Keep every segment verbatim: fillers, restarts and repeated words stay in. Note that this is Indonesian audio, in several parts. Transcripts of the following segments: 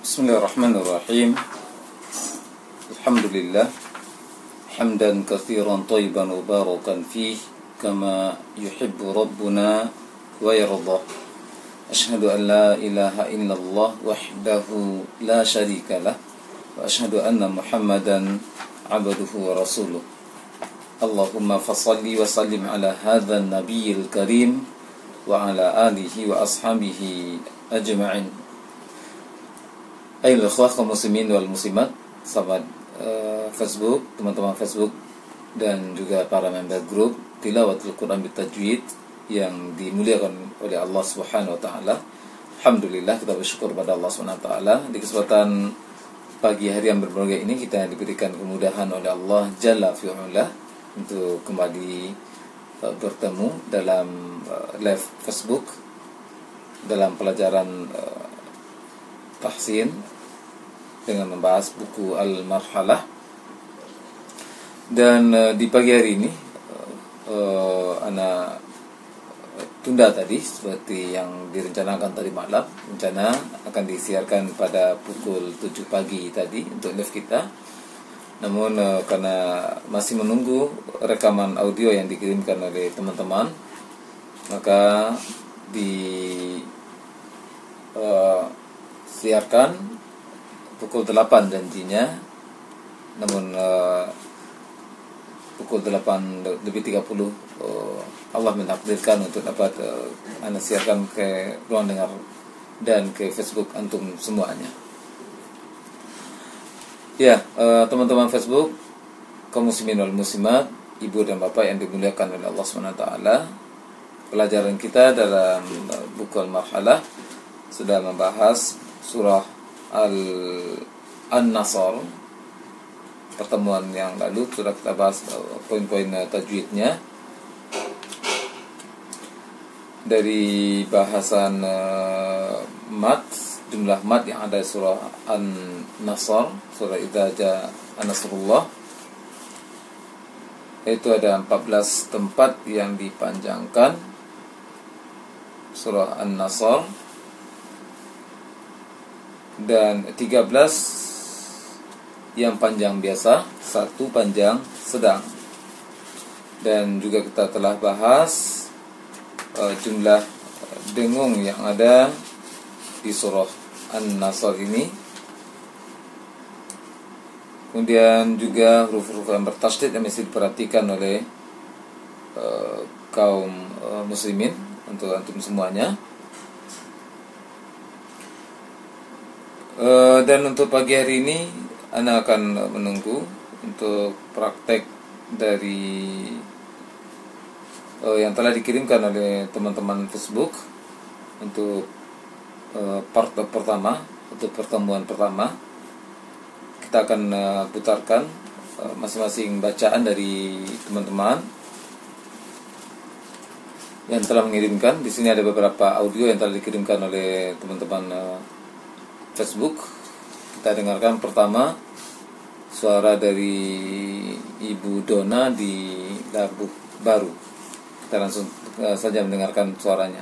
Bismillahirrahmanirrahim. Alhamdulillah hamdan katsiran thayyiban mubarakan fih kama yuhibbu rabbuna wa yarda. Asyhadu an la ilaha illallah wahdahu la syarika lah wa asyhadu anna Muhammadan abduhu wa rasuluh. Allahumma fassalli wa sallim ala hadzal nabiyil karim wa ala alihi wa ashabihi ajma'in. Ayolah ikhwah kaum muslimin wal muslimat, sahabat uh, Facebook, teman-teman Facebook dan juga para member grup Tilawatul Quran Bitajwid yang dimuliakan oleh Allah Subhanahu wa taala. Alhamdulillah, kita bersyukur pada Allah Subhanahu wa taala di kesempatan pagi hari yang berbahagia ini kita diberikan kemudahan oleh Allah Jalla fi'ala untuk kembali uh, bertemu dalam uh, live Facebook dalam pelajaran uh, tahsin dengan membahas buku Al-Marhalah. Dan uh, di pagi hari ini uh, uh, ana tunda tadi seperti yang direncanakan tadi malam. Rencana akan disiarkan pada pukul tujuh pagi tadi untuk live kita. Namun uh, karena masih menunggu rekaman audio yang dikirimkan oleh teman-teman, maka di uh, siarkan pukul delapan janjinya. Namun uh, pukul delapan lebih tiga puluh uh, Allah menakdirkan untuk dapat uh, anda siarkan ke ruang dengar dan ke Facebook antum semuanya. Ya, uh, teman-teman Facebook, kaum muslimin wal muslimat, ibu dan bapak yang dimuliakan oleh Allah Subhanahu wa taala. Pelajaran kita dalam uh, buku Al-Marhalah sudah membahas surah Al-Nasr. Pertemuan yang lalu sudah kita bahas poin-poin tajwidnya. Dari bahasan uh, mat, jumlah mat yang ada surah An-Nasr, surah Idza Jaa Nasrullah, itu ada empat belas tempat yang dipanjangkan surah An-Nasr dan tiga belas yang panjang biasa, satu panjang sedang. Dan juga kita telah bahas uh, jumlah dengung yang ada di surah An-Nasr ini. Kemudian juga huruf-huruf yang bertasydid yang mesti diperhatikan oleh uh, kaum uh, muslimin untuk antum semuanya. Uh, dan untuk pagi hari ini Anda akan menunggu untuk praktek dari uh, yang telah dikirimkan oleh teman-teman Facebook untuk uh, part pertama, untuk pertemuan pertama. Kita akan uh, putarkan uh, masing-masing bacaan dari teman-teman yang telah mengirimkan. Di sini ada beberapa audio yang telah dikirimkan oleh teman-teman uh, Facebook. Kita dengarkan pertama suara dari Ibu Dona di Labuh Baru. Kita langsung uh, saja mendengarkan suaranya.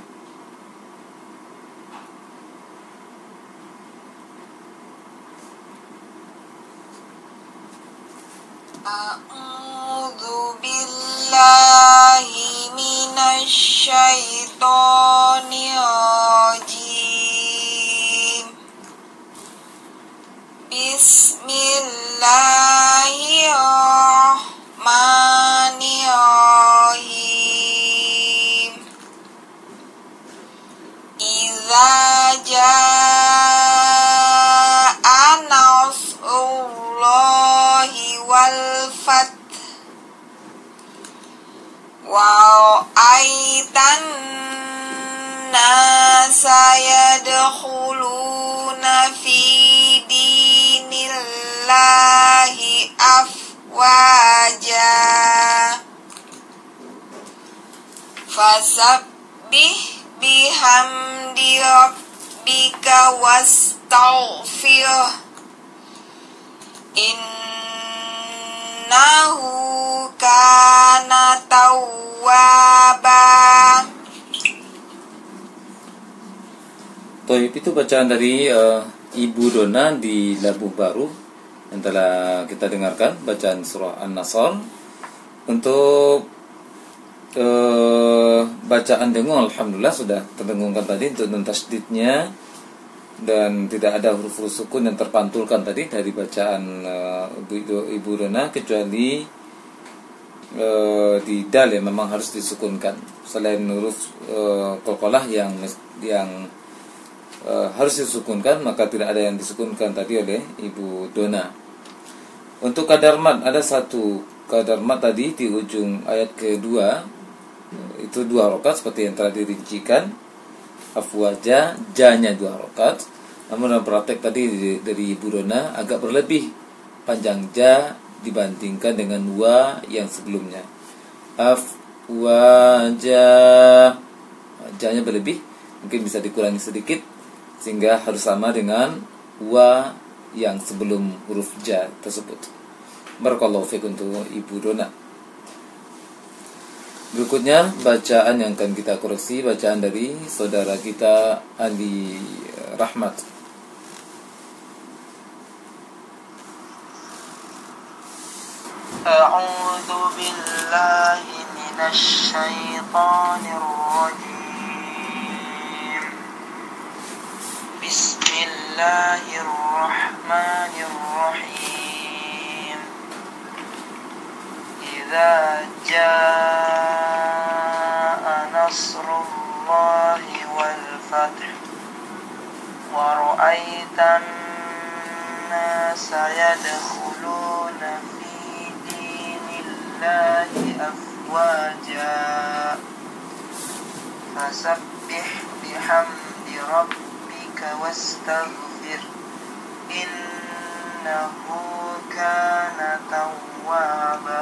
A'udzu billahi minasy syaithanir rajim. Bismillahirrahmanirrahim. Idza jaa nasrullahi wal fath wa aitan nasa yadkhuluna fi dinillahi afwaja fasabbih bihamdi rabbika wastaghfir innahu kana tawwaba. Toib, itu bacaan dari uh, Ibu Dona di Labuh Baru yang telah kita dengarkan bacaan surah An-Nasr. Untuk uh, bacaan dengung alhamdulillah sudah terdengungkan tadi untuk nun tasydidnya, dan tidak ada huruf-huruf sukun yang terpantulkan tadi dari bacaan uh, Ibu, Ibu Dona, kecuali uh, di dal yang memang harus disukunkan. Selain huruf uh, qalqalah yang yang uh, harus disukunkan, maka tidak ada yang disukunkan tadi oleh Ibu Dona. Untuk kadar mad, ada satu kadar mad tadi di ujung ayat kedua, itu dua rakaat seperti yang telah dirincikan. Afwaja, janya dua rakaat. Namun dalam praktek tadi dari Ibu Dona agak berlebih panjang ja dibandingkan dengan wa yang sebelumnya. Afwaja, janya berlebih, mungkin bisa dikurangi sedikit sehingga harus sama dengan wa yang sebelum huruf ja tersebut. Barakallahu fiik untuk Ibu Dona. Berikutnya bacaan yang akan kita koreksi, bacaan dari saudara kita Ali Rahmat. A'udzu billahi minasy syaithanir rajim. Bismillahirrahmanirrahim. Idza jaa nasrullahi wal fath wa ra'aitan nasa yadkhuluna fi dinillahi afwaja fasabbih bihamdi rabbika wastaghfir innahu kana tawwaba.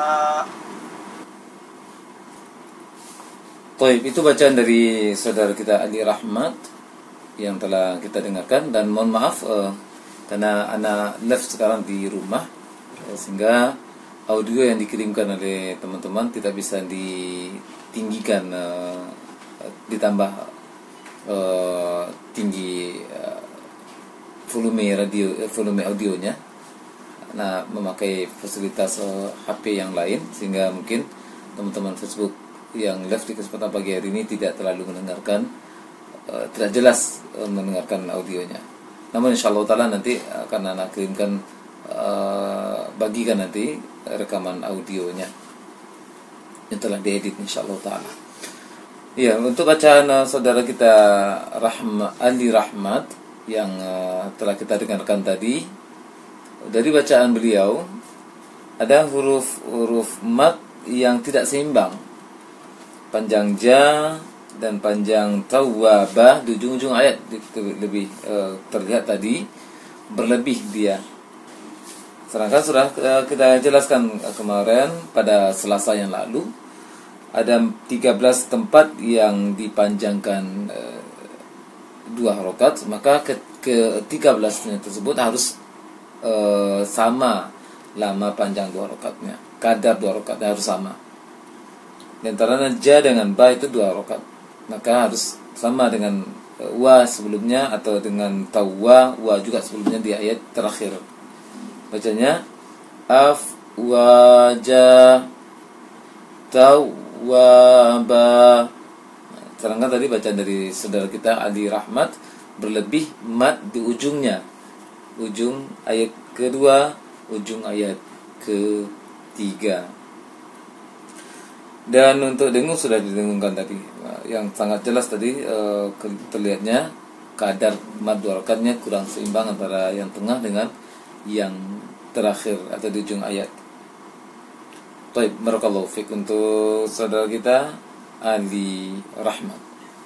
Baik, itu bacaan dari saudara kita Ali Rahmat yang telah kita dengarkan. Dan mohon maaf uh, karena anak live sekarang di rumah, uh, sehingga audio yang dikirimkan oleh teman-teman tidak bisa ditinggikan, uh, ditambah uh, tinggi uh, volume radio, uh, volume audionya. Nah, memakai fasilitas uh, H P yang lain, sehingga mungkin teman-teman Facebook yang live di kesempatan pagi hari ini tidak terlalu mendengarkan, uh, tidak jelas uh, mendengarkan audionya. Namun insyaallah taala nanti akan anak kirimkan, uh, bagikan nanti rekaman audionya yang telah diedit insyaallah taala. Ya, untuk bacaan uh, saudara kita Rahma, Ali Rahmat yang uh, telah kita dengarkan tadi, dari bacaan beliau ada huruf-huruf mad yang tidak seimbang. Panjang ja dan panjang tawwabah di ujung-ujung ayat lebih uh, terlihat tadi berlebih dia. Sedangkan sudah uh, kita jelaskan kemarin pada Selasa yang lalu, ada tiga belas tempat yang dipanjangkan uh, dua rakaat, maka ke, ke tiga belas-nya tersebut harus uh, sama lama panjang dua rakaatnya. Kadar dua rakaatnya harus sama. Di antaranya ja dengan ba itu dua rakaat, maka harus sama dengan uh, wa sebelumnya, atau dengan tawwa, wa juga sebelumnya di ayat terakhir. Bacanya af waja tawwaba. Sedangkan tadi bacaan dari saudara kita Ali Rahmat berlebih mad di ujungnya, ujung ayat kedua, ujung ayat ketiga. Dan untuk dengung sudah didengungkan tadi, yang sangat jelas tadi uh, terlihatnya kadar mad dua rakaatnya kurang seimbang antara yang tengah dengan yang terakhir atau di ujung ayat. Baik, barakallahu fiik untuk saudara kita Ali Rahmat.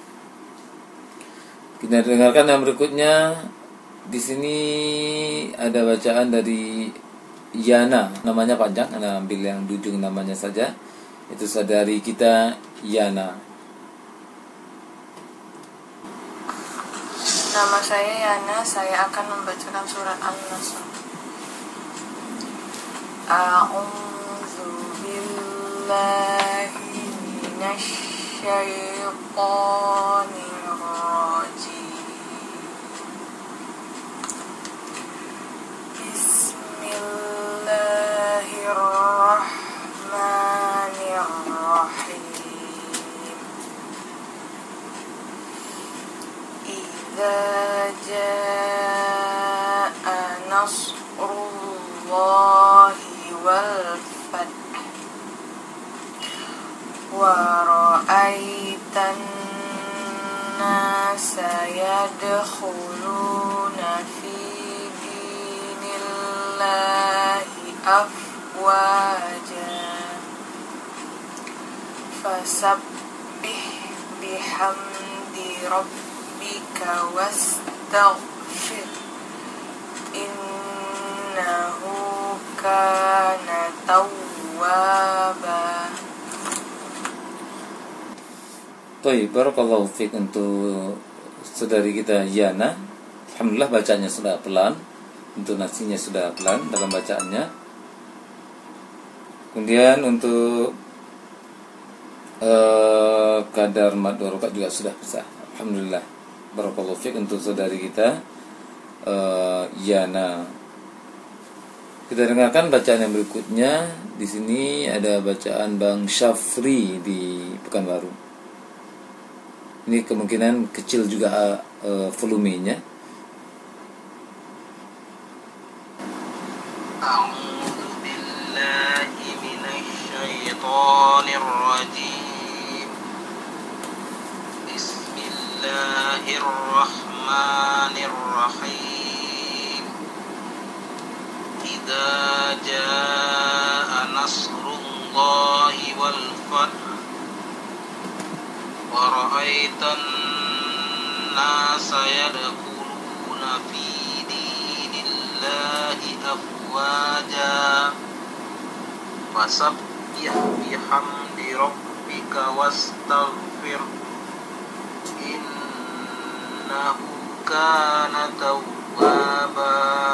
Kita dengarkan yang berikutnya. Di sini ada bacaan dari Yana, namanya panjang, Anda ambil yang di ujung namanya saja. Itu saudari kita Yana. Nama saya Yana, saya akan membacakan surat An-Nasr. A'udzu billahi minasy syaithanir rajim. idza jaa nasrullahi wal fath wa ra'aitan nasa yadkhuluna fi dinillahi afwaja fasabbih bihamdi rabbika wastaghfir innahu kana tawwaba. Baik, barakallahu fiik untuk saudari kita Yana. Alhamdulillah bacanya sudah pelan, intonasinya sudah pelan dalam bacaannya. Kemudian untuk uh, kadar mad harokat juga sudah bisa. Alhamdulillah. Barakallahu fiik untuk saudari kita uh, Yana. Kita dengarkan bacaan yang berikutnya. Di sini ada bacaan Bang Syafri di Pekanbaru. Ini kemungkinan kecil juga uh, volumenya. A'udzu billahi minasy syaithanir rajim. Bismillahirrahmanirrahim. Idza jaa nasrullahi wal fath wa ra'aitan nasa yadkhuluna fi dinillahi afwaja fasabbih bihamdi rabbika wastaghfir innahu kana tawwaba.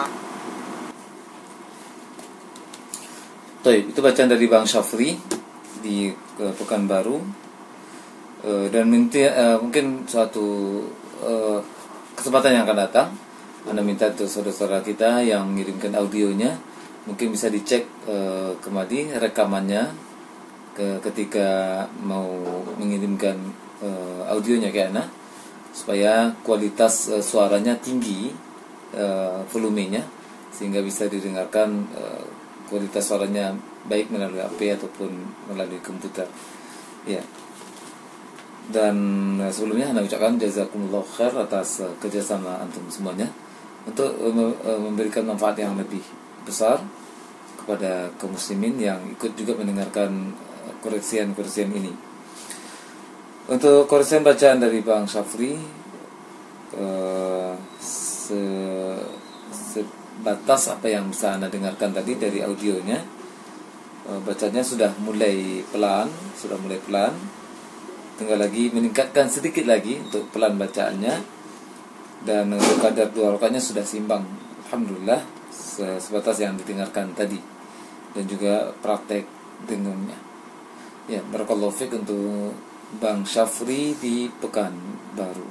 Baik, itu bacaan dari Bang Syafri di uh, Pekanbaru. Uh, dan minta, uh, mungkin suatu uh, kesempatan yang akan datang, Anda minta untuk saudara-saudara kita yang mengirimkan audionya, mungkin bisa dicek uh, kembali rekamannya ke, ketika mau mengirimkan uh, audionya ke Anda, supaya kualitas uh, suaranya tinggi, uh, volumenya, sehingga bisa didengarkan uh, kualitas suaranya baik melalui H P ataupun melalui komputer. Ya. Dan sebelumnya Anda ucapkan jazakumullah khair atas uh, kerjasama antum semuanya untuk uh, memberikan manfaat yang lebih besar kepada kaum muslimin yang ikut juga mendengarkan uh, koreksian-koreksian ini. Untuk koreksian bacaan dari Bang Syafri, uh, se, sebatas apa yang bisa Anda dengarkan tadi dari audionya, uh, bacanya sudah mulai pelan, sudah mulai pelan. Tinggal lagi meningkatkan sedikit lagi untuk pelan bacaannya, dan untuk kadar dua rakaatnya sudah seimbang. Alhamdulillah, sebatas yang didengarkan tadi, dan juga praktek dengungnya. Ya, barakallahu fiik untuk Bang Syafri di Pekanbaru.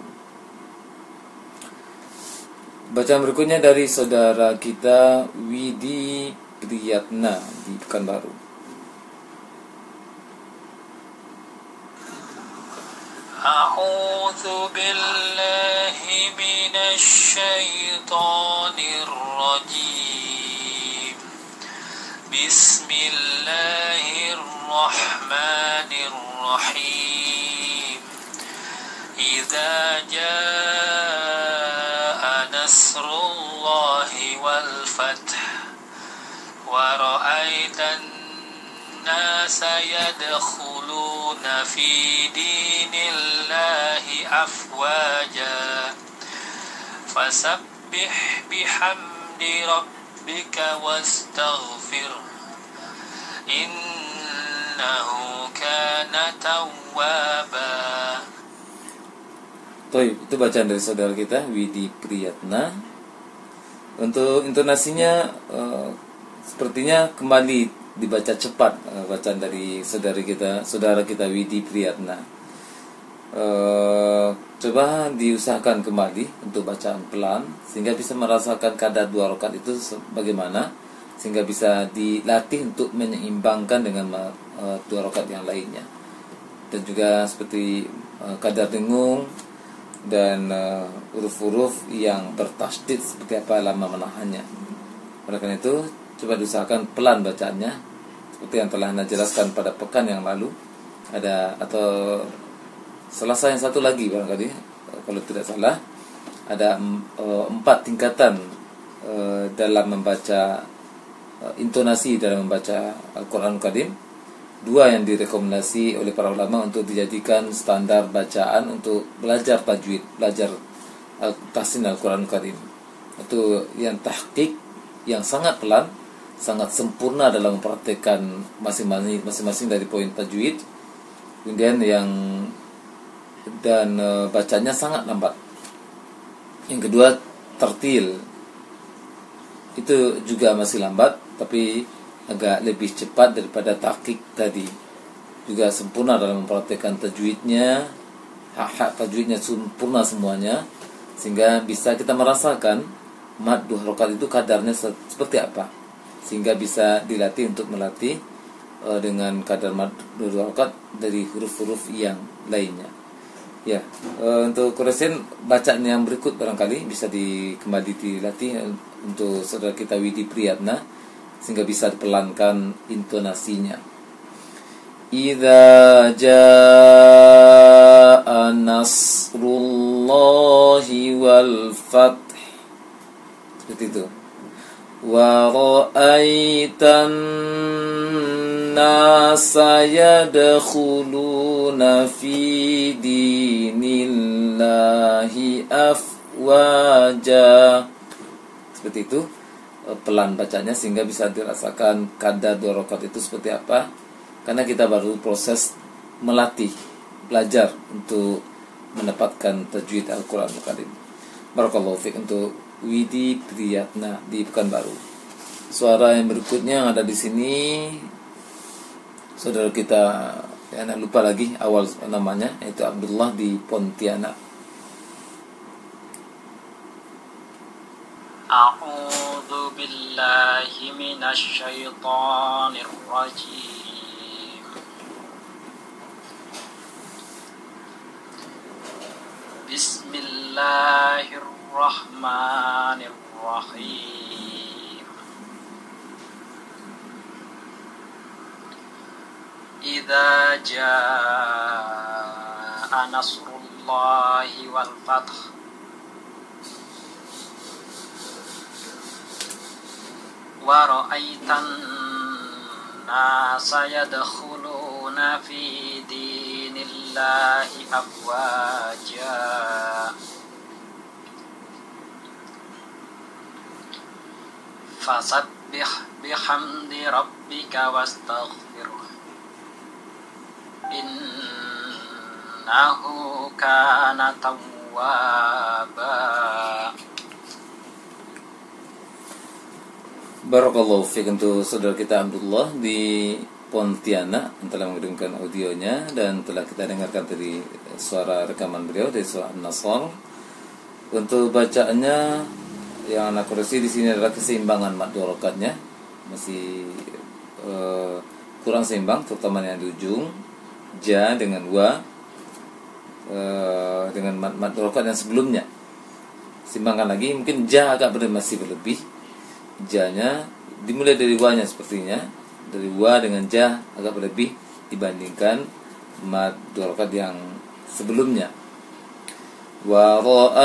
Bacaan berikutnya dari saudara kita Widi Priyatna di Pekanbaru. A'udzu billahi minasy syaithanir rajim. Bismillahirrahmanirrahim. Idza jaa nasrullahi wal fath wa ra'aitan nasa yadkhuluna fi dinillahi afwaja fasabbih bihamdi rabbika wastaghfir innahu kana tawwaba. Baik, itu bacaan dari saudara kita Widi Priyatna. Untuk intonasinya uh, sepertinya kembali dibaca cepat, uh, bacaan dari saudara kita, saudara kita Widi Priyatna. Uh, coba diusahakan kembali untuk bacaan pelan sehingga bisa merasakan kadar dua rakaat itu bagaimana, sehingga bisa dilatih untuk menyeimbangkan dengan uh, dua rakaat yang lainnya. Dan juga seperti uh, kadar dengung, dan uh, huruf-huruf yang bertasydid seperti apa lama menahannya. Oleh karena itu coba diusahakan pelan bacaannya seperti yang telah Anda jelaskan pada pekan yang lalu. Ada atau Selasa yang satu lagi barangkali, kalau tidak salah, ada uh, empat tingkatan uh, dalam membaca, uh, intonasi dalam membaca Al-Quran Karim. Dua yang direkomendasi oleh para ulama untuk dijadikan standar bacaan untuk belajar tajwid, belajar tahsin Al-Quran Karim. Itu yang tahqiq, yang sangat pelan, sangat sempurna dalam mempraktikkan masing-masing masing-masing dari poin tajwid. Kemudian yang dan e, bacanya sangat lambat. Yang kedua, tertil. Itu juga masih lambat, tapi agak lebih cepat daripada tahqiq tadi. Juga sempurna dalam mempraktikkan tajwidnya, hak-hak tajwidnya sempurna semuanya, sehingga bisa kita merasakan mad dua rakaat itu kadarnya seperti apa, sehingga bisa dilatih untuk melatih uh, dengan kadar mad dua rakaat dari huruf-huruf yang lainnya. Ya, uh, untuk koresin bacaan yang berikut barangkali bisa di, kembali dilatih uh, untuk saudara kita Widi Priyatna, sehingga bisa dipelankan intonasinya. Idza jaa nasrullahi wal fath, seperti itu. Wa ra'aitan nasa yadkhuluna fi dinillahi afwaja, seperti itu. Pelan bacanya sehingga bisa dirasakan kadar dua rakaat itu seperti apa, karena kita baru proses melatih, belajar untuk mendapatkan tajwid Al-Quran Al-Karim. Barakallahu fiik untuk Widi Priyatna di Pekanbaru. Suara yang berikutnya yang ada di sini saudara kita, ya, saya lupa lagi awal namanya, yaitu Abdullah di Pontianak. A'udzu billahi minasy syaithanir rajim. Bismillahirrahmanirrahim. Idza jaa nasrullahi wal fath wa ra'aitan nasa yadkhuluna fi dinillahi afwaja fasabbih bihamdi rabbika wastaghfirhu innahu kana tawwaba. Barakallahu fiik untuk saudara kita Abdullah di Pontianak yang telah mengirimkan audionya, dan telah kita dengarkan dari suara rekaman beliau dari surah An-Nasr. Untuk bacaannya yang anak koreksi di sini adalah keseimbangan mad dua rakaatnya masih uh, kurang seimbang, terutama yang di ujung ja dengan wa uh, dengan mad mad dua rakaat yang sebelumnya. Seimbangkan lagi, mungkin ja agak ber- masih berlebih. Ja-nya dimulai dari wa-nya sepertinya, dari wa dengan ja agak berlebih dibandingkan mad dua rakaat yang sebelumnya. Wa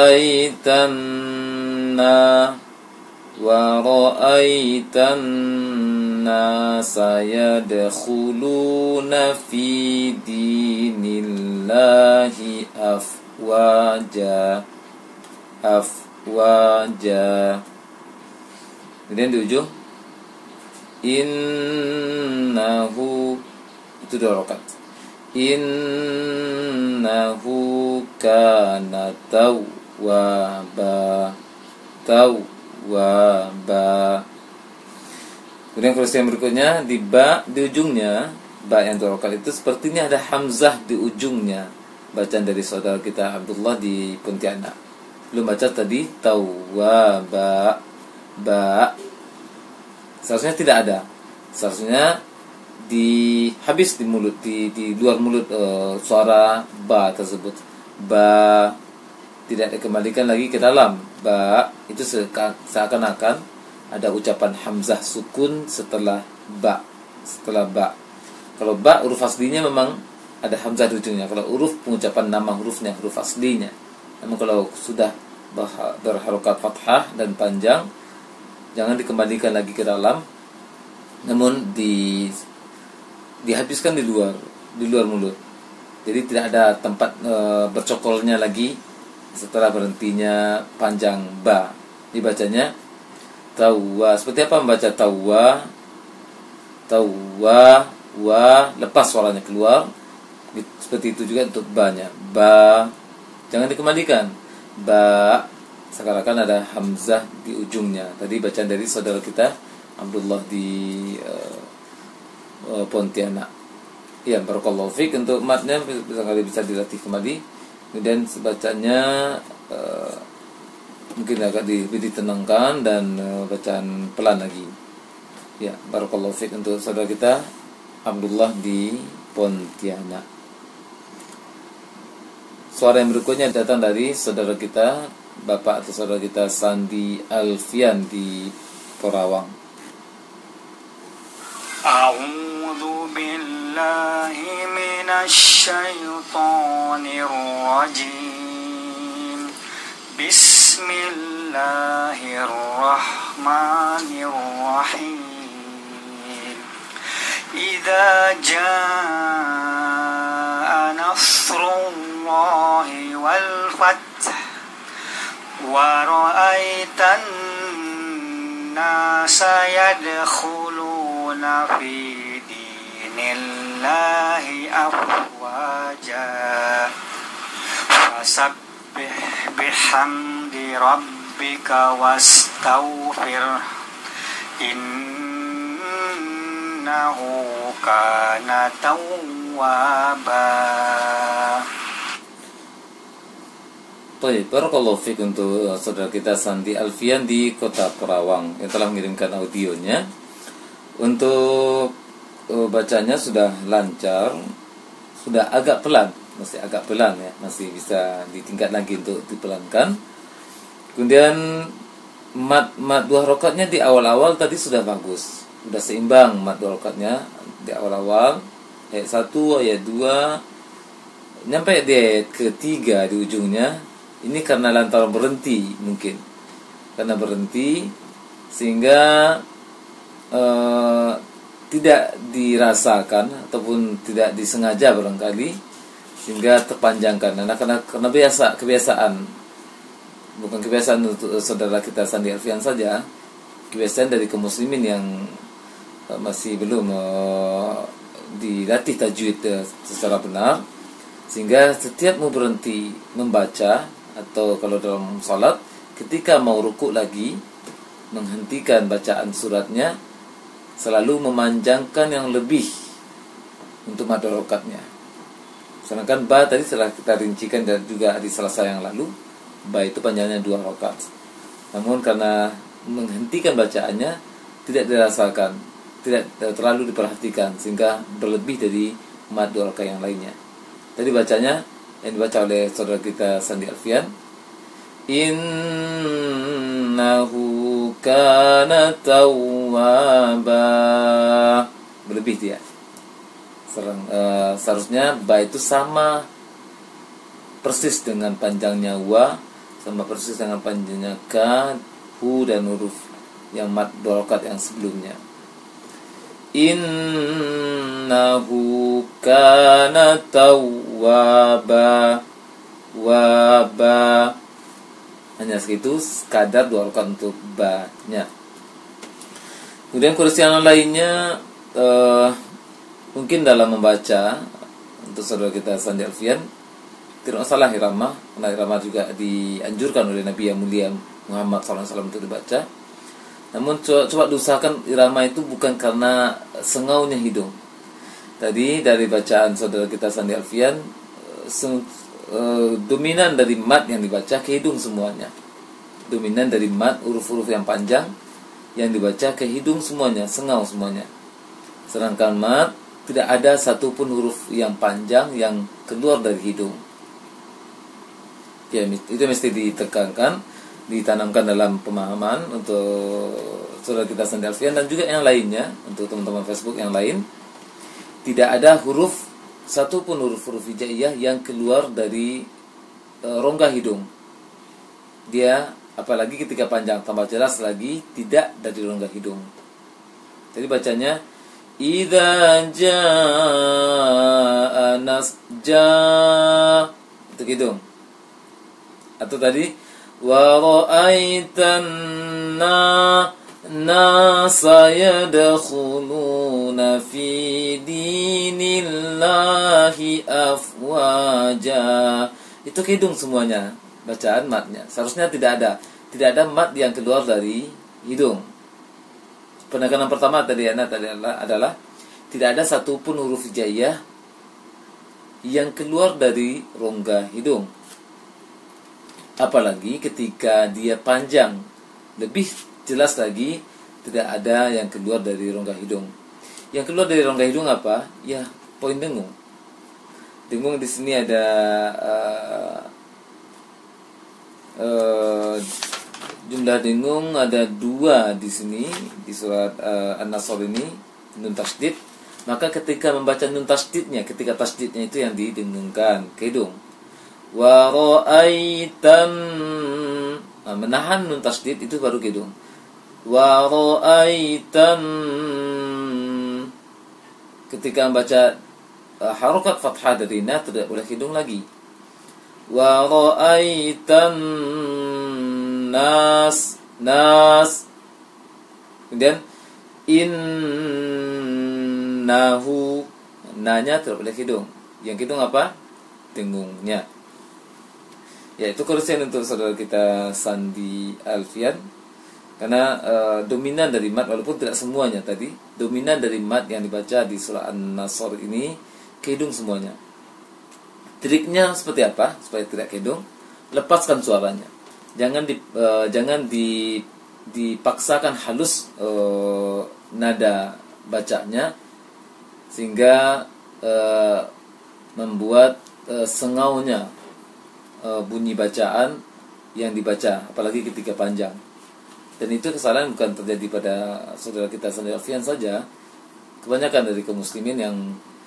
ra'aitanna wa ra'aitanna sayadkhuluna fi dinillahi afwaja afwaja. Kemudian di ujung innahu, itu dua rakaat. Innahu kana tawwaba tawwaba. Kemudian kursi yang berikutnya di ba, di ujungnya ba yang dua rakaat itu sepertinya ada hamzah di ujungnya. Bacaan dari saudara kita Abdullah di Pontianak. Belum baca tadi tawwaba ba, seharusnya tidak ada, seharusnya di habis di mulut, di di luar mulut uh, suara ba tersebut, ba tidak dikembalikan lagi ke dalam ba, itu seakan-akan ada ucapan hamzah sukun setelah ba, setelah ba. Kalau ba huruf aslinya memang ada hamzah di ujungnya. Kalau huruf pengucapan nama hurufnya, huruf aslinya. Namun kalau sudah berharokat fathah dan panjang, jangan dikembalikan lagi ke dalam, namun di dihabiskan di luar, di luar mulut. Jadi tidak ada tempat e, bercokolnya lagi setelah berhentinya panjang ba. Dibacanya tawwa. Seperti apa membaca tawwa? Tawwa, wa, lepas suaranya keluar. Seperti itu juga untuk ba-nya. Ba, jangan dikembalikan. Ba, seakan-akan ada hamzah di ujungnya. Tadi bacaan dari saudara kita Abdullah di uh, uh, Pontianak. Ya, barakallahu fiik. Untuk matnya bisa kali bisa dilatih kembali. Kemudian bacanya uh, mungkin agak lebih ditenangkan dan uh, bacaan pelan lagi. Ya, barakallahu fiik untuk saudara kita Abdullah di Pontianak. Suara yang berikutnya datang dari saudara kita, bapak atau saudara kita Sandi Alfian di Porawang. A'udzu billahi minasy syaithanir rajim. Bismillahirrahmanirrahim. Idza jaa nasrullahi wal fath wa ra'aitan nasa yadkhuluna fi dinillahi afwaja fasabbih bihamdi rabbika wastaghfir innahu kana tawwaba. Baik, barakallahu fiik untuk saudara kita Sandi Alfian di Kota Porawang yang telah mengirimkan audionya. Untuk uh, bacanya sudah lancar, sudah agak pelan, masih agak pelan ya, masih bisa ditingkat lagi untuk dipelankan. Kemudian mat mat dua rokatnya di awal-awal tadi sudah bagus, sudah seimbang mat dua rokatnya di awal-awal. Ayat satu, ayat dua, nyampe di ayat ketiga di ujungnya. Ini karena lantaran berhenti mungkin, karena berhenti sehingga uh, tidak dirasakan ataupun tidak disengaja barangkali sehingga terpanjangkan. Karena karena, karena biasa kebiasaan, bukan kebiasaan untuk saudara kita Sandi Alfian saja, kebiasaan dari kaum muslimin yang uh, masih belum uh, dilatih tajwid uh, secara benar, sehingga setiap mau berhenti membaca atau kalau dalam salat ketika mau rukuk lagi menghentikan bacaan suratnya selalu memanjangkan yang lebih untuk mad rokatnya. Sedangkan ba tadi setelah kita rincikan dan juga di Selasa yang lalu, ba itu panjangnya dua rokat. Namun karena menghentikan bacaannya tidak dirasakan, tidak terlalu diperhatikan sehingga berlebih dari mad dua rokat yang lainnya. Tadi bacanya yang dibaca oleh saudara kita Sandi Alfian, innahu kana tawwaba, berlebih dia. Serang, uh, seharusnya ba itu sama persis dengan panjangnya wa, sama persis dengan panjangnya ka, hu dan huruf yang mad dua rakaat yang sebelumnya. Innahu kana tawwaba, waba, hanya segitu kadar dua rakaat untuk ba-nya. Kemudian kursian lainnya uh, mungkin dalam membaca untuk saudara kita Sandi Alfian tidak masalah irama, karena irama juga dianjurkan oleh Nabi yang mulia Muhammad shallallahu alaihi wasallam untuk dibaca. Namun coba, coba diusahakan irama itu bukan karena sengaunya hidung. Tadi dari bacaan saudara kita Sandi Alfian, seng, uh, dominan dari mat yang dibaca ke hidung semuanya. Dominan dari mat, huruf-huruf yang panjang yang dibaca ke hidung semuanya, sengau semuanya. Sedangkan mat tidak ada satupun huruf yang panjang yang keluar dari hidung. Ya, itu mesti ditekankan, ditanamkan dalam pemahaman untuk saudara kita Sandi Alfian dan juga yang lainnya, untuk teman-teman Facebook yang lain. Tidak ada huruf satu pun huruf-huruf hijaiyah yang keluar dari e, rongga hidung. Dia apalagi ketika panjang, tambah jelas lagi tidak dari rongga hidung. Jadi bacanya idza jaa nasja, itu hidung. Atau tadi wa ra'aitan nasa yadkhuluna fi dinillahi afwaja. Itu hidung semuanya bacaan matnya. Seharusnya tidak ada tidak ada mat yang keluar dari hidung. Penekanan pertama tadi adalah, adalah tidak ada satupun huruf hijaiyah yang keluar dari rongga hidung. Apalagi ketika dia panjang, lebih jelas lagi tidak ada yang keluar dari rongga hidung. Yang keluar dari rongga hidung apa? Ya, poin dengung. Dengung di sini ada uh, uh, jumlah dengung ada dua di sini di surat uh, An-Nasr ini, nun tasydid. Maka ketika membaca nun tasydidnya, ketika tasydidnya itu yang didengungkan ke hidung. Wa ra'aitan, nah, menahan nun tasydid itu baru ke hidung. Wa ra'aitan, ketika membaca uh, harokat fathah dari na tidak boleh ke hidung lagi. Wa ra'aitan nas nas, kemudian innahu, nanya tidak boleh hidung. Yang hidung apa? Dengungnya. Ya, itu kerusian untuk saudara kita Sandi Alfian, karena uh, dominan dari mat, walaupun tidak semuanya tadi, dominan dari mat yang dibaca di surah An-Nasr ini ke hidung semuanya. Triknya seperti apa supaya tidak ke hidung? Lepaskan suaranya. Jangan di, uh, jangan di, dipaksakan halus uh, nada bacanya sehingga uh, membuat uh, sengaunya uh, bunyi bacaan yang dibaca, apalagi ketika panjang. Dan itu kesalahan bukan terjadi pada saudara kita Sandi Alfian saja. Kebanyakan dari kaum muslimin yang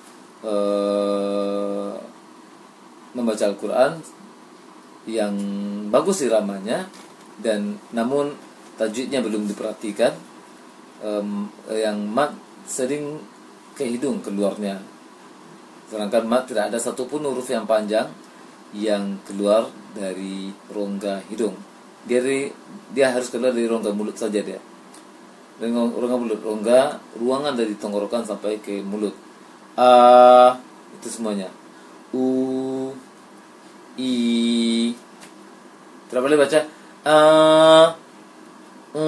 uh, membaca Al-Quran yang bagus iramanya, dan namun tajwidnya belum diperhatikan, um, yang mat sering ke hidung keluarnya, sedangkan mat tidak ada satupun huruf yang panjang yang keluar dari rongga hidung. Dia, dia harus keluar dari rongga mulut saja dia. Dari rongga mulut, rongga ruangan dari tenggorokan sampai ke mulut. A, itu semuanya. U, I, tidak boleh baca A, U,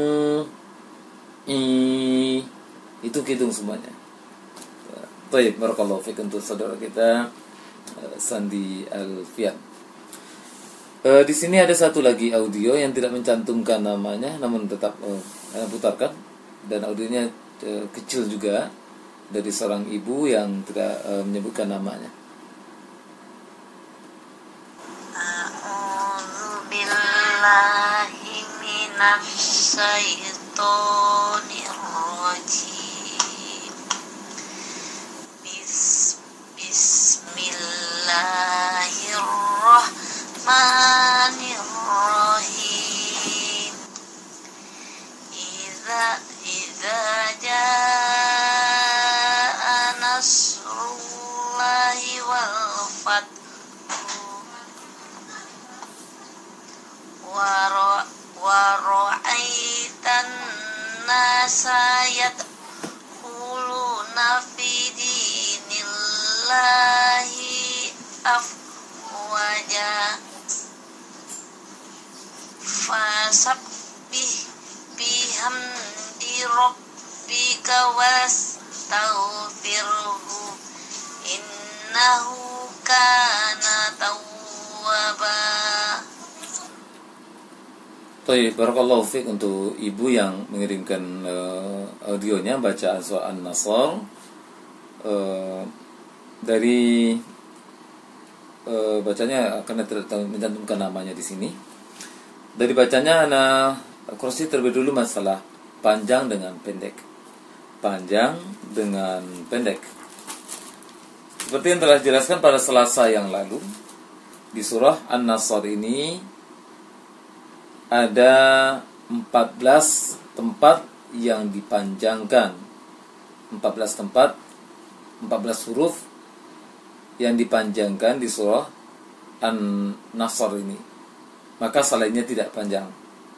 I, itu hitung semuanya. Baik, barakallahu fiik untuk saudara kita Sandi Alfian. E, di sini ada satu lagi audio yang tidak mencantumkan namanya, namun tetap e, putarkan, dan audionya e, kecil juga, dari seorang ibu yang tidak e, menyebutkan namanya. A'udzu billahi minasy syaithanir rajim. Bis, Bismillahirrahmanirrahim. Idza idza jaa nasrullahi wal fath wara'aitan nasa yadkhuluna fi dinillahi afwaja fasabbih bihamdi rabbika wastaghfirhu innahu kana tawwaba. Baik, barakallahu fiik untuk ibu yang mengirimkan uh, audionya bacaan surah An-Nasr uh, dari e, bacanya karena tidak mencantumkan namanya di sini. Dari bacanya ana koreksi terlebih dulu masalah panjang dengan pendek. Panjang dengan pendek. Seperti yang telah dijelaskan pada Selasa yang lalu, di surah An-Nasr ini ada empat belas tempat yang dipanjangkan. empat belas tempat, empat belas huruf yang dipanjangkan di surah An-Nasr ini. Maka selainnya tidak panjang.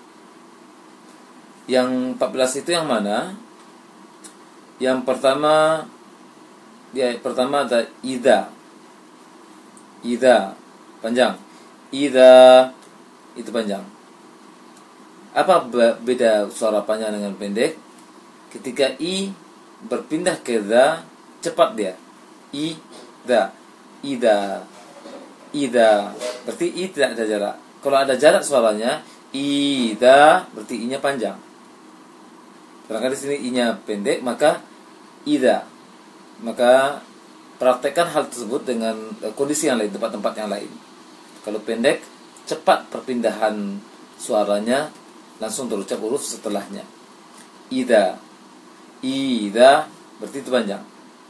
Yang empat belas itu yang mana? Yang pertama, di ayat pertama ada idza. Idza panjang. Idza itu panjang. Apa beda suara panjang dengan pendek? Ketika i berpindah ke dza, cepat dia. Idza. Idza. Idza. Berarti i tidak ada jarak. Kalau ada jarak suaranya, idza berarti i-nya panjang. Karena di sini i-nya pendek, maka idza. Maka praktekkan hal tersebut dengan kondisi yang lain, tempat-tempat yang lain. Kalau pendek, cepat perpindahan suaranya, langsung terucap huruf setelahnya. Idza. Idza berarti itu panjang.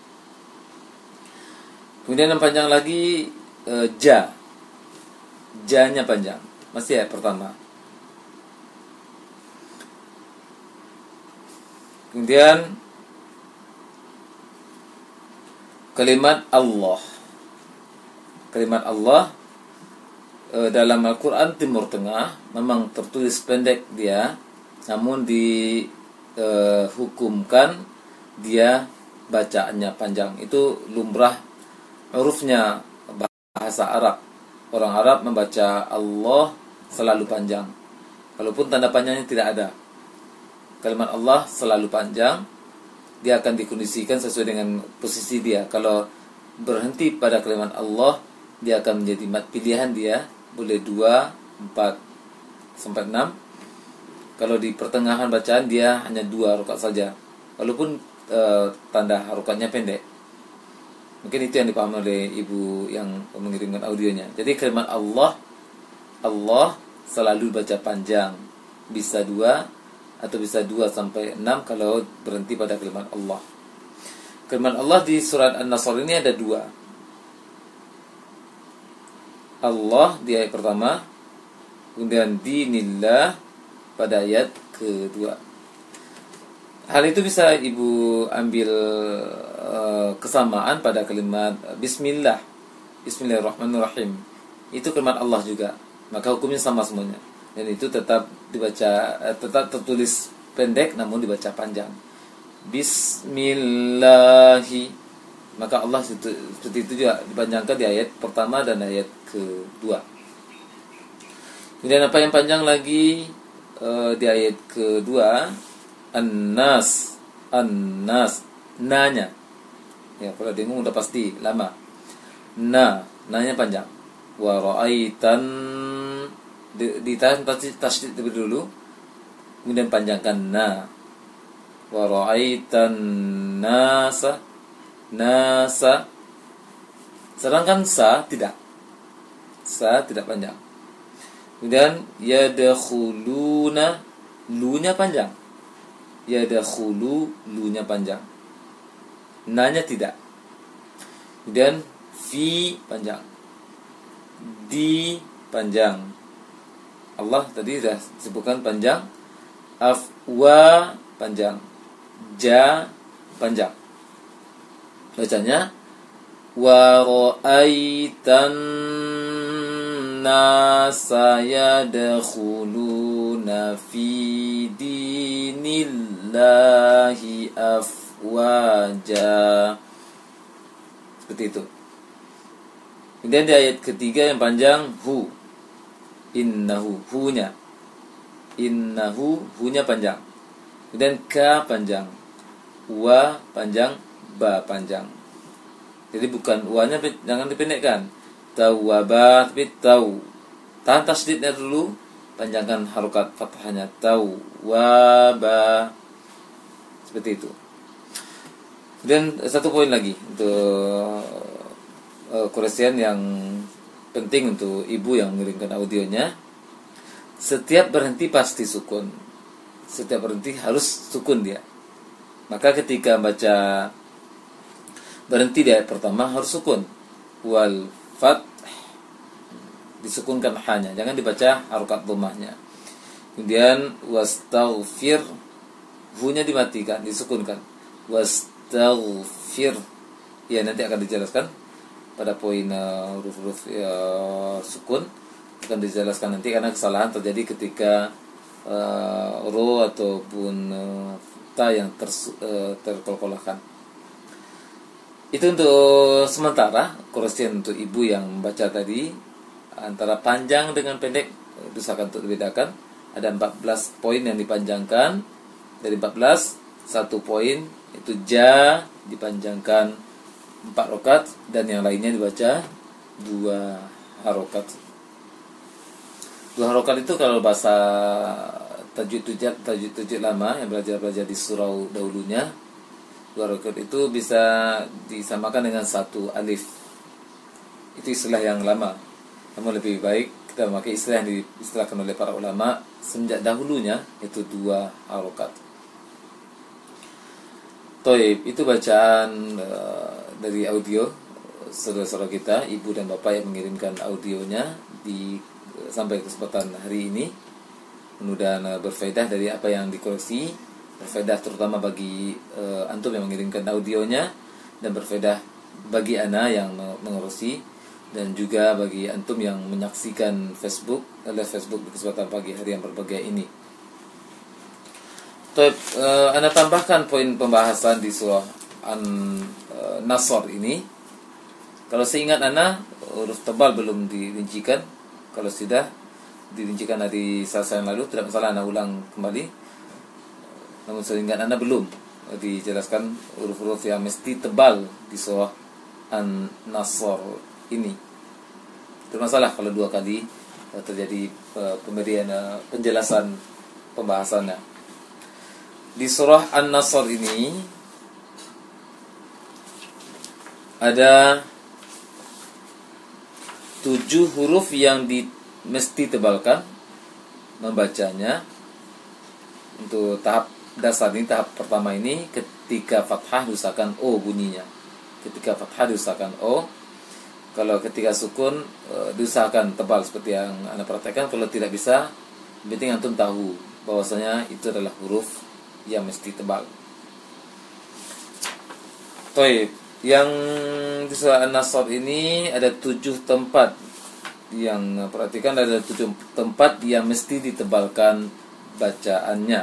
Kemudian yang panjang lagi e, ja. Ja-nya panjang. Masih ayat pertama. Kemudian kalimat Allah. Kalimat Allah e, dalam Al-Quran Timur Tengah memang tertulis pendek dia, namun dihukumkan dia bacaannya panjang. Itu lumrah hurufnya bahasa Arab. Orang Arab membaca Allah selalu panjang, walaupun tanda panjangnya tidak ada. Kalimat Allah selalu panjang. Dia akan dikondisikan sesuai dengan posisi dia. Kalau berhenti pada kalimat Allah, dia akan menjadi mat pilihan dia. Boleh dua, empat, sampai enam. Kalau di pertengahan bacaan dia hanya dua rakaat saja, walaupun e, tanda harokatnya pendek. Mungkin itu yang dipahami oleh ibu yang mengirimkan audionya. Jadi kalimat Allah, Allah selalu baca panjang. Bisa dua atau bisa dua sampai enam kalau berhenti pada kalimat Allah. Kalimat Allah di surat An-Nasr ini ada dua. Allah di ayat pertama, kemudian dinillah pada ayat kedua. Hal itu bisa ibu ambil uh, kesamaan pada kalimat Bismillah, Bismillahirrahmanirrahim. Itu kalimat Allah juga. Maka hukumnya sama semuanya. Dan itu tetap dibaca, uh, tetap tertulis pendek, namun dibaca panjang. Bismillahi. Maka Allah itu, seperti itu juga dipanjangkan di ayat pertama dan ayat kedua. Kemudian apa yang panjang lagi uh, di ayat kedua? An-nas, An-nas, nanya. Ya, kalau dengung udah pasti lama. Na, nanya panjang. Wa ra'aitan, ditahan tasydid dulu. Kemudian panjangkan na. Wa ra'aitan nasa, nasa. Sedangkan sa tidak. Sa tidak panjang. Kemudian yadkhuluna, lu-nya panjang. Yadkhulu, lu-nya panjang. Na-nya tidak. Kemudian fi panjang. Di panjang. Allah tadi sudah disebutkan panjang. Afwa panjang. Ja panjang. Bacanya wa ra'aitan nasa yadkhuluna fi dinillahi afwaja. Seperti itu. Kemudian di ayat ketiga yang panjang hu. Innahu, hu-nya. Innahu, hu-nya panjang. Kemudian ka panjang. Wa panjang, ba panjang. Jadi bukan wa-nya jangan dipendekkan. Tawwaba, tapi tau. Tahan tasydidnya dulu, panjangkan harokat fathahnya. Tawwaba. Seperti itu. Dan satu poin lagi untuk uh, koreksian yang penting untuk ibu yang mengirimkan audionya. Setiap berhenti pasti sukun. Setiap berhenti harus sukun dia. Maka ketika baca berhenti di ayat pertama harus sukun. Wal fath, disukunkan hanya, jangan dibaca harokat dhammahnya. Kemudian wastaghfir, hu-nya dimatikan, disukunkan. Wastaghfir, ya nanti akan dijelaskan pada poin uh, huruf-huruf uh, sukun akan dijelaskan nanti, karena kesalahan terjadi ketika uh, ro ataupun uh, ta yang ter, uh, terkolkolahkan. Itu untuk sementara koreksi untuk ibu yang membaca tadi. Antara panjang dengan pendek usahakan untuk dibedakan. Ada empat belas poin yang dipanjangkan. Dari empat belas, satu poin itu ja dipanjangkan empat rokat, dan yang lainnya dibaca dua harokat. Dua harokat itu kalau bahasa tajwid tajwid tajwid tajwid lama yang belajar-belajar di surau dahulunya, dua harokat itu bisa disamakan dengan satu alif. Itu istilah yang lama. Namun lebih baik kita memakai istilah yang diistilahkan oleh para ulama sejak dahulunya, itu dua harokat. Toib, itu bacaan uh, dari audio saudara-saudara kita, ibu dan bapak yang mengirimkan audionya di uh, sampai kesempatan hari ini. Mudah-mudahan uh, berfaedah dari apa yang dikoreksi, berfaedah terutama bagi uh, antum yang mengirimkan audionya, dan berfaedah bagi ana yang mengoreksi, dan juga bagi antum yang menyaksikan Facebook live Facebook di kesempatan pagi hari yang berbahagia ini. Toib, uh, ana tambahkan poin pembahasan di surah An-Nasr uh, ini. Kalau seingat ana, huruf tebal belum dirincikan. Kalau sudah dirincikan dari Selasa yang lalu, tidak masalah ana ulang kembali. Namun seingat ana belum dijelaskan huruf-huruf yang mesti tebal di surah An-Nasr ini. Tidak masalah kalau dua kali uh, terjadi uh, pemberian uh, penjelasan pembahasannya. Di surah An-Nasr ini ada tujuh huruf yang di, mesti tebalkan membacanya. Untuk tahap dasar ini, tahap pertama ini, ketika fathah diusahakan O bunyinya. Ketika fathah diusahakan O. Kalau ketika sukun e, diusahakan tebal seperti yang Anda praktekkan. Kalau tidak bisa, penting antum tahu bahwasanya itu adalah huruf yang mesti tebal. Toib, yang di surah An-Nasr ini ada tujuh tempat. Yang perhatikan, ada tujuh tempat yang mesti ditebalkan bacaannya.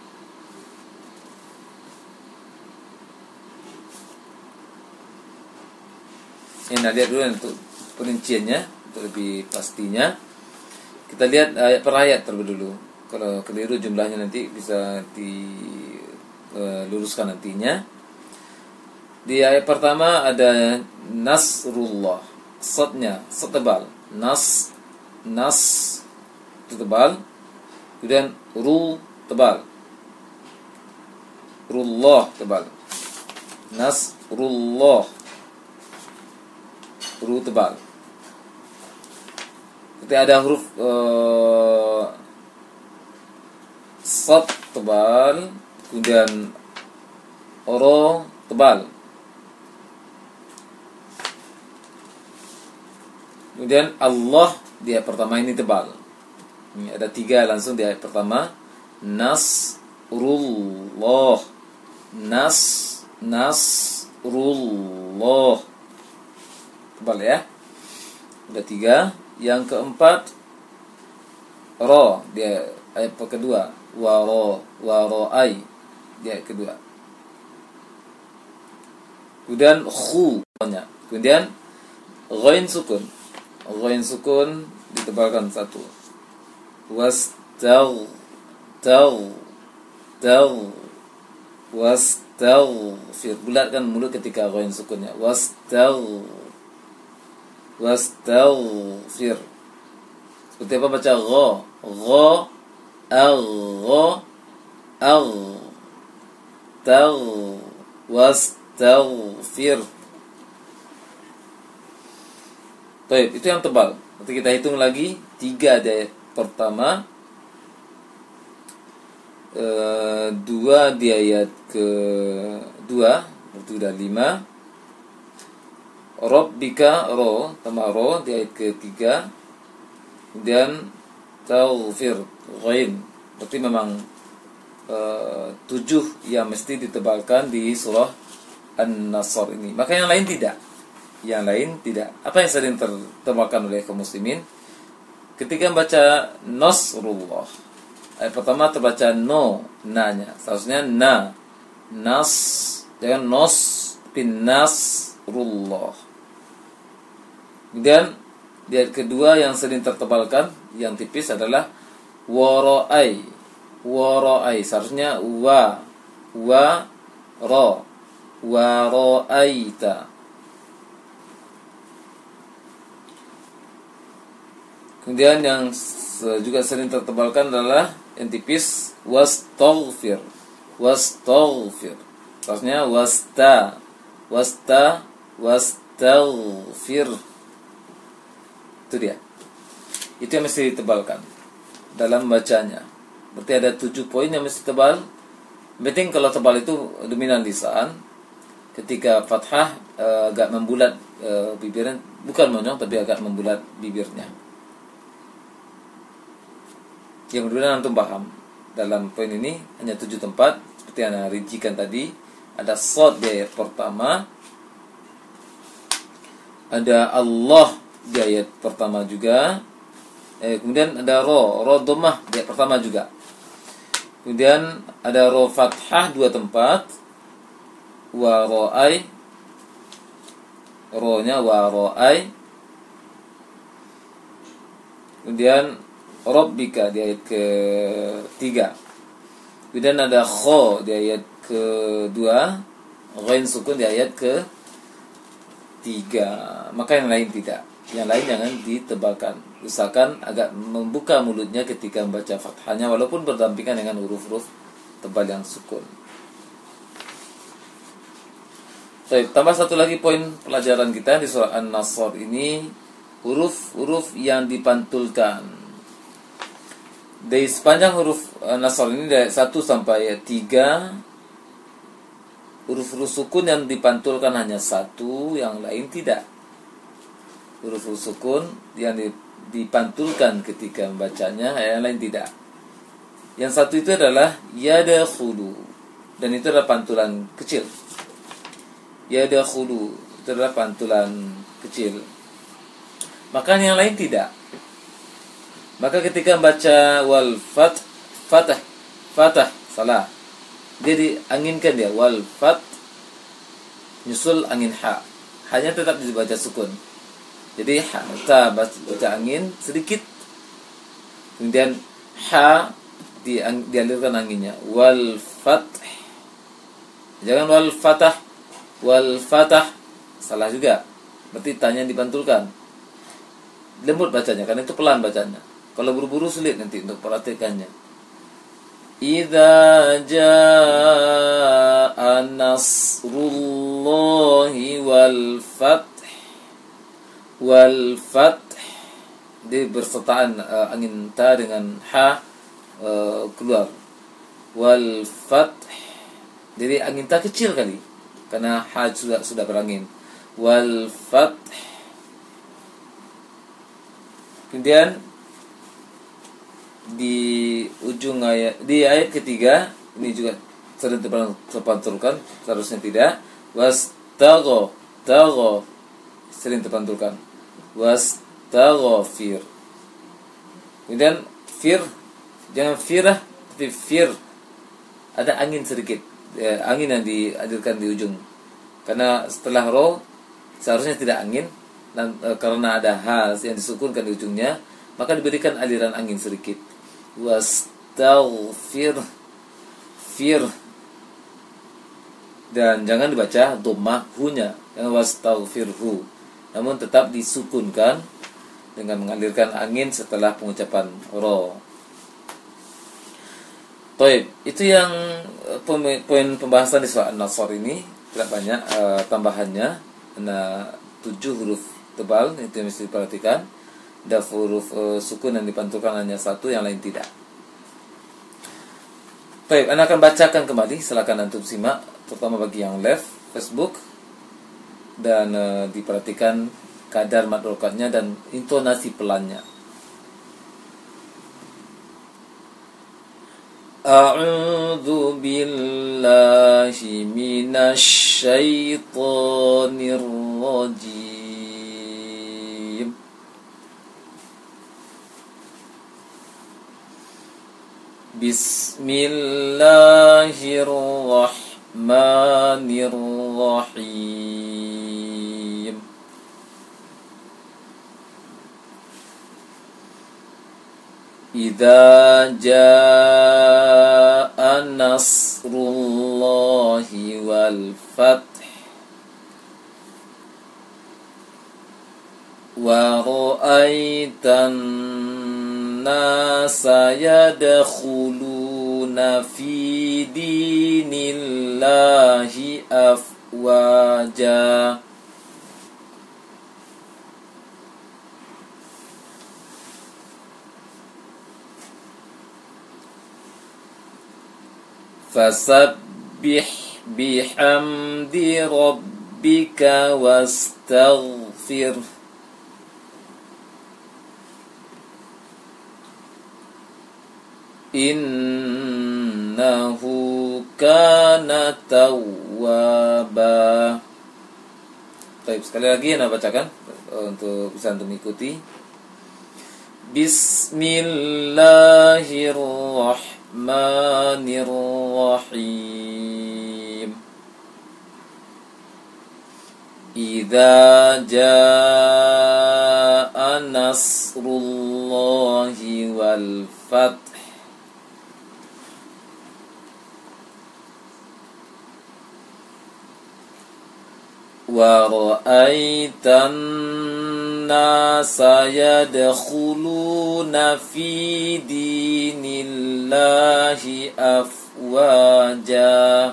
Ini nah, lihat dulu untuk perinciannya, untuk lebih pastinya. Kita lihat ayat per ayat terlebih dulu. Kalau keliru jumlahnya nanti bisa diluruskan uh, nantinya. Di ayat pertama ada Nasrullah, sadnya sad tebal, nas nas itu tebal, kemudian ru tebal, rullah tebal, Nasrullah, ru tebal. Ketika ada huruf uh, sad tebal, kemudian ro tebal, kemudian Allah di ayat pertama ini tebal. Ini ada tiga langsung di ayat pertama. Nasrullah, nas nasrullah, tebal ya. Ada tiga. Yang keempat ro di ayat kedua, waro waroai di ayat kedua. Kemudian khu, kemudian ghain sukun, ghain sukun ditebalkan satu. Wastagh tagh tagh wastaghfir, bulatkan mulut ketika ghain sukunnya. Wastagh wastaghfir. Seperti apa baca gha? Gha agha agh tagh wastaghfir. Baik, itu yang tebal. Nanti kita hitung lagi tiga di ayat pertama, e, dua di ayat kedua, berarti sudah lima. Rabbika ro, tambah ro di ayat ketiga. Kemudian taghfir ghain. Berarti memang e, tujuh yang mesti ditebalkan di surah An-Nasr ini. Maka yang lain tidak. Yang lain tidak. Apa yang sering tertebalkan oleh kaum muslimin ketika membaca Nasrullah? Ayat pertama terbaca no, na-nya. Seharusnya na, nas, jangan nos, tapi Nasrullah. Kemudian di ayat kedua yang sering tertebalkan, yang tipis adalah waro'ai, waro'ai. Seharusnya wa, wa, ro, waro'aita. Kemudian yang juga sering tertebalkan adalah yang tipis wastaghfir, wastaghfir. Maksudnya wasta, wasta, wastaghfir. Itu dia. Itu yang mesti ditebalkan dalam bacanya. Berarti ada tujuh poin yang mesti tebal. Penting kalau tebal itu dominan lisan. Ketika fathah e, agak membulat e, bibirnya, bukan monyong tapi agak membulat bibirnya. Yang mudah-mudahan antum paham. Dalam poin ini hanya tujuh tempat seperti yang saya rincikan tadi. Ada shad di ayat pertama, ada Allah di ayat pertama juga, eh, kemudian ada ro, ro dhammah di ayat pertama juga. Kemudian ada ro fathah dua tempat, wa ro'ai, ro-nya wa ro'ai. Kemudian Rabbika di ayat ketiga. Kemudian ada kho di ayat kedua, ghain sukun di ayat ketiga. Maka yang lain tidak. Yang lain jangan ditebalkan. Usahakan agak membuka mulutnya ketika membaca fathahnya, walaupun berdampingan dengan huruf-huruf tebal yang sukun. Baik, tambah satu lagi poin pelajaran kita di surah An-Nasr ini, huruf-huruf yang dipantulkan. Dari sepanjang huruf Nasr ini dari satu sampai tiga, huruf-huruf sukun yang dipantulkan hanya satu, yang lain tidak. Huruf-huruf sukun yang dipantulkan ketika membacanya, yang lain tidak. Yang satu itu adalah yadakhulu, dan itu adalah pantulan kecil. Yadakhulu itu adalah pantulan kecil. Maka yang lain tidak. Maka ketika membaca wal fat, fatah, fatah, salah. Dia dianginkan dia wal fat, nyusul angin ha. Hanya tetap dibaca sukun. Jadi ha, ta baca angin sedikit. Kemudian ha di, dialirkan anginnya. Wal fat. Jangan wal fatah, wal fatah. Salah juga. Berarti tanya dipantulkan. Lembut bacanya, karena itu pelan bacanya. Kalau buru-buru sulit nanti untuk perhatikannya. Idza jaa nasrullahi wal fath, wal fath. Dia bersertaan uh, angin ta dengan ha uh, keluar. Wal fath. Jadi angin ta kecil kali karena ha sudah sudah berangin. Wal fath. Kemudian di ujung ayat, di ayat ketiga ini juga sering terpantulkan, seharusnya tidak. Wastagho, tagho sering terpantulkan. Wastaghfir. Kemudian fir, jangan firah tapi fir. Ada angin sedikit, ya, angin yang dihadirkan di ujung. Karena setelah ro seharusnya tidak angin, dan e, karena ada ha yang disukunkan di ujungnya, maka diberikan aliran angin sedikit. Wastaghfir, fir. Dan jangan dibaca dhammah hu-nya, jangan wastaghfirhu. Namun tetap disukunkan dengan mengalirkan angin setelah pengucapan ro. Baik, itu yang poin pembahasan di surah An-Nasr ini. Tidak banyak uh, tambahannya, karena tujuh huruf tebal, itu yang mesti diperhatikan. Ada huruf uh, sukun yang dipantulkan hanya satu, yang lain tidak. Baik, Anda akan bacakan kembali, silakan antum simak, terutama bagi yang live Facebook, dan uh, diperhatikan kadar mad rokatnya dan intonasi pelannya. A'udzu billahi minasy syaithanir rajim. Bismillahirrahmanirrahim. Idza jaa nasrullahi wal fath wa ra'aitan nasa yadkhuluna fi dinillahi afwaja. Fasabbih bihamdi rabbika wastaghfir. Innahu kana tawwaba. Baik, sekali lagi Anda bacakan untuk bisa untuk mengikuti. Bismillahirrahmanirrahim. Bismillahirrahmanirrahim. Idza jaa nasrullahi wal fath wa ra'aitan nasa yadkhuluna fi dinillahi afwaja.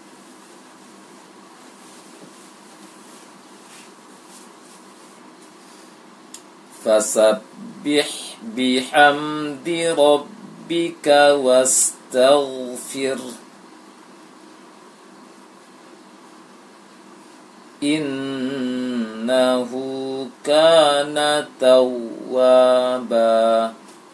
Fasabbih bihamdi rabbika wastaghfir. Innahu kana tawwaba.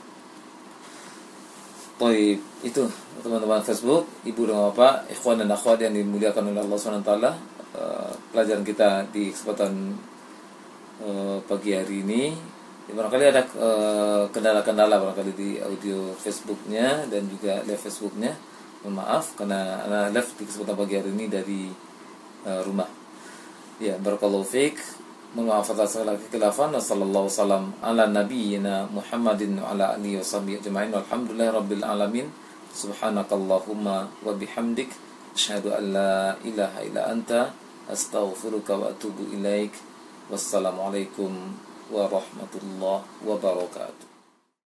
Baik, itu teman-teman Facebook, ibu dan bapak, ikhwan dan akhwat yang dimuliakan oleh Allah subhanahu wa taala. Uh, pelajaran kita di kesempatan uh, pagi hari ini, ya, barangkali ada uh, kendala-kendala barangkali di audio Facebooknya dan juga live Facebooknya. Mohon maaf karena anak live di kesempatan pagi hari ini dari uh, rumah. Ya, barakallahu fiik. Mohon maaf atas segala kekhilafan. Wassallallahu wasallam ala nabiyyina Muhammadin wa ala alihi washabihi ajma'in. Walhamdulillahirabbil alamin. Subhanakallahumma wa bihamdik asyhadu an la ilaha illa anta astaghfiruka wa atubu ilaik. Wassalamualaikum warahmatullahi wabarakatuh.